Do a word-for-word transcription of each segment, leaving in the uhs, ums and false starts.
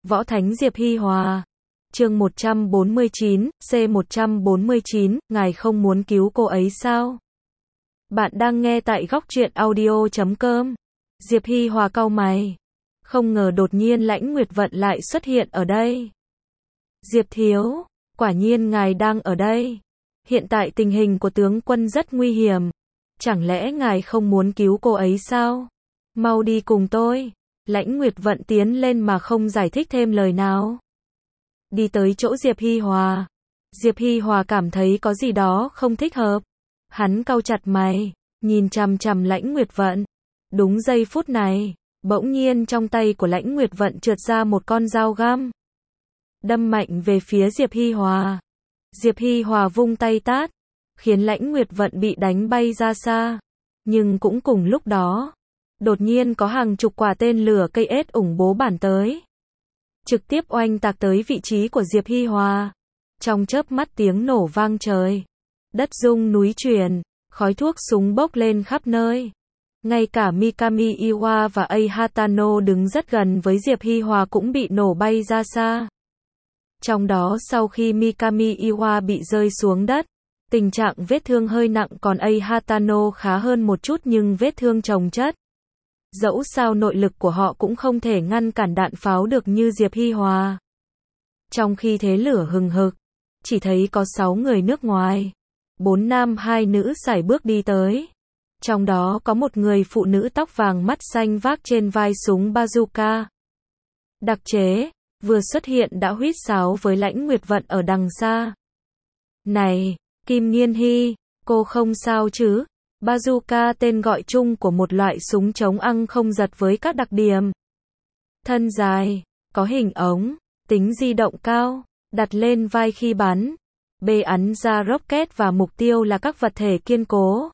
Võ Thánh Diệp Hi Hòa. Chương một trăm bốn mươi chín, C một trăm bốn mươi chín, ngài không muốn cứu cô ấy sao? Bạn đang nghe tại góc truyện audio chấm com. Diệp Hi Hòa cau mày. Không ngờ đột nhiên Lãnh Nguyệt Vận lại xuất hiện ở đây. Diệp thiếu, quả nhiên ngài đang ở đây. Hiện tại tình hình của tướng quân rất nguy hiểm. Chẳng lẽ ngài không muốn cứu cô ấy sao? Mau đi cùng tôi. Lãnh Nguyệt Vận tiến lên mà không giải thích thêm lời nào. Đi tới chỗ Diệp Hi Hòa. Diệp Hi Hòa cảm thấy có gì đó không thích hợp. Hắn cau chặt mày, nhìn chằm chằm Lãnh Nguyệt Vận. Đúng giây phút này, bỗng nhiên trong tay của Lãnh Nguyệt Vận trượt ra một con dao găm. Đâm mạnh về phía Diệp Hi Hòa. Diệp Hi Hòa vung tay tát, khiến Lãnh Nguyệt Vận bị đánh bay ra xa. Nhưng cũng cùng lúc đó, đột nhiên có hàng chục quả tên lửa cây ét ủng bố bản tới. Trực tiếp oanh tạc tới vị trí của Diệp Hi Hòa. Trong chớp mắt tiếng nổ vang trời. Đất rung núi chuyển, khói thuốc súng bốc lên khắp nơi. Ngay cả Mikami Iwa và Ei Hatano đứng rất gần với Diệp Hi Hòa cũng bị nổ bay ra xa. Trong đó sau khi Mikami Iwa bị rơi xuống đất, tình trạng vết thương hơi nặng, còn Ei Hatano khá hơn một chút nhưng vết thương chồng chất. Dẫu sao nội lực của họ cũng không thể ngăn cản đạn pháo được như Diệp Hi Hòa. Trong khi thế lửa hừng hực, chỉ thấy có sáu người nước ngoài, bốn nam hai nữ sải bước đi tới. Trong đó có một người phụ nữ tóc vàng mắt xanh vác trên vai súng bazooka đặc chế, vừa xuất hiện đã huýt sáo với Lãnh Nguyệt Vận ở đằng xa. Này, Kim Nghiên Hy, cô không sao chứ? Bazooka tên gọi chung của một loại súng chống ăng không giật với các đặc điểm thân dài, có hình ống, tính di động cao, đặt lên vai khi bắn, bê ắn ra rocket và mục tiêu là các vật thể kiên cố.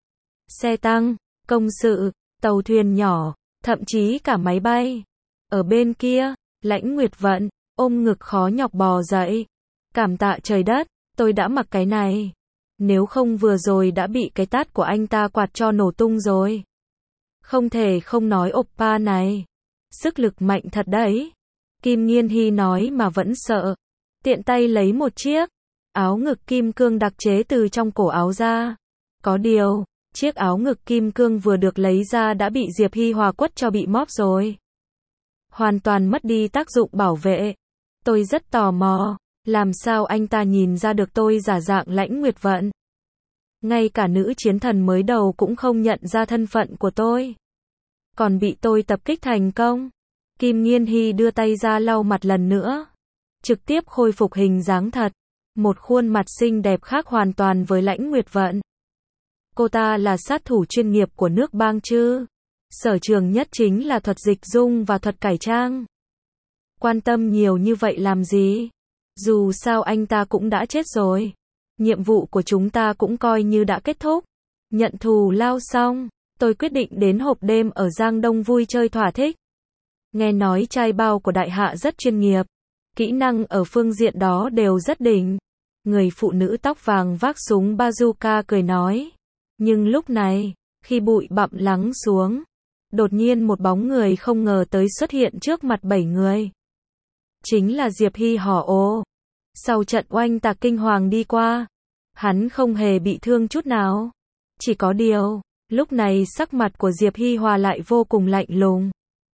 Xe tăng, công sự, tàu thuyền nhỏ, thậm chí cả máy bay. Ở bên kia, Lãnh Nguyệt Vận ôm ngực khó nhọc bò dậy. Cảm tạ trời đất, tôi đã mặc cái này. Nếu không vừa rồi đã bị cái tát của anh ta quạt cho nổ tung rồi. Không thể không nói oppa này. Sức lực mạnh thật đấy. Kim Nghiên Hy nói mà vẫn sợ. Tiện tay lấy một chiếc áo ngực kim cương đặc chế từ trong cổ áo ra. Có điều, chiếc áo ngực kim cương vừa được lấy ra đã bị Diệp Hi Hòa quất cho bị móp rồi. Hoàn toàn mất đi tác dụng bảo vệ. Tôi rất tò mò. Làm sao anh ta nhìn ra được tôi giả dạng Lãnh Nguyệt Vận? Ngay cả nữ chiến thần mới đầu cũng không nhận ra thân phận của tôi. Còn bị tôi tập kích thành công. Kim Nghiên Hy đưa tay ra lau mặt lần nữa. Trực tiếp khôi phục hình dáng thật. Một khuôn mặt xinh đẹp khác hoàn toàn với Lãnh Nguyệt Vận. Cô ta là sát thủ chuyên nghiệp của nước bang chứ. Sở trường nhất chính là thuật dịch dung và thuật cải trang. Quan tâm nhiều như vậy làm gì? Dù sao anh ta cũng đã chết rồi. Nhiệm vụ của chúng ta cũng coi như đã kết thúc. Nhận thù lao xong, tôi quyết định đến hộp đêm ở Giang Đông vui chơi thỏa thích. Nghe nói trai bao của đại hạ rất chuyên nghiệp. Kỹ năng ở phương diện đó đều rất đỉnh. Người phụ nữ tóc vàng vác súng bazooka cười nói. Nhưng lúc này, khi bụi bặm lắng xuống, đột nhiên một bóng người không ngờ tới xuất hiện trước mặt bảy người. Chính là Diệp Hi Hòa. Ồ. Sau trận oanh tạc kinh hoàng đi qua, hắn không hề bị thương chút nào. Chỉ có điều, lúc này sắc mặt của Diệp Hi Hòa lại vô cùng lạnh lùng.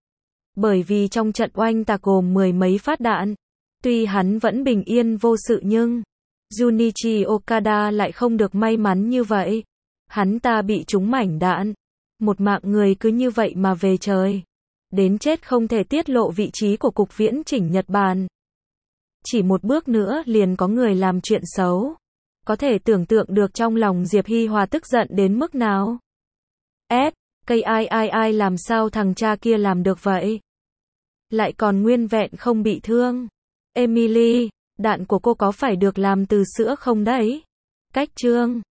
Bởi vì trong trận oanh tạc gồm mười mấy phát đạn. Tuy hắn vẫn bình yên vô sự nhưng Junichi Okada lại không được may mắn như vậy. Hắn ta bị trúng mảnh đạn. Một mạng người cứ như vậy mà về trời. Đến chết không thể tiết lộ vị trí của cục viễn chỉnh Nhật Bản. Chỉ một bước nữa liền có người làm chuyện xấu. Có thể tưởng tượng được trong lòng Diệp Hi Hòa tức giận đến mức nào. S, cây ai ai ai làm sao thằng cha kia làm được vậy? Lại còn nguyên vẹn không bị thương. Emily, đạn của cô có phải được làm từ sữa không đấy? Cách chương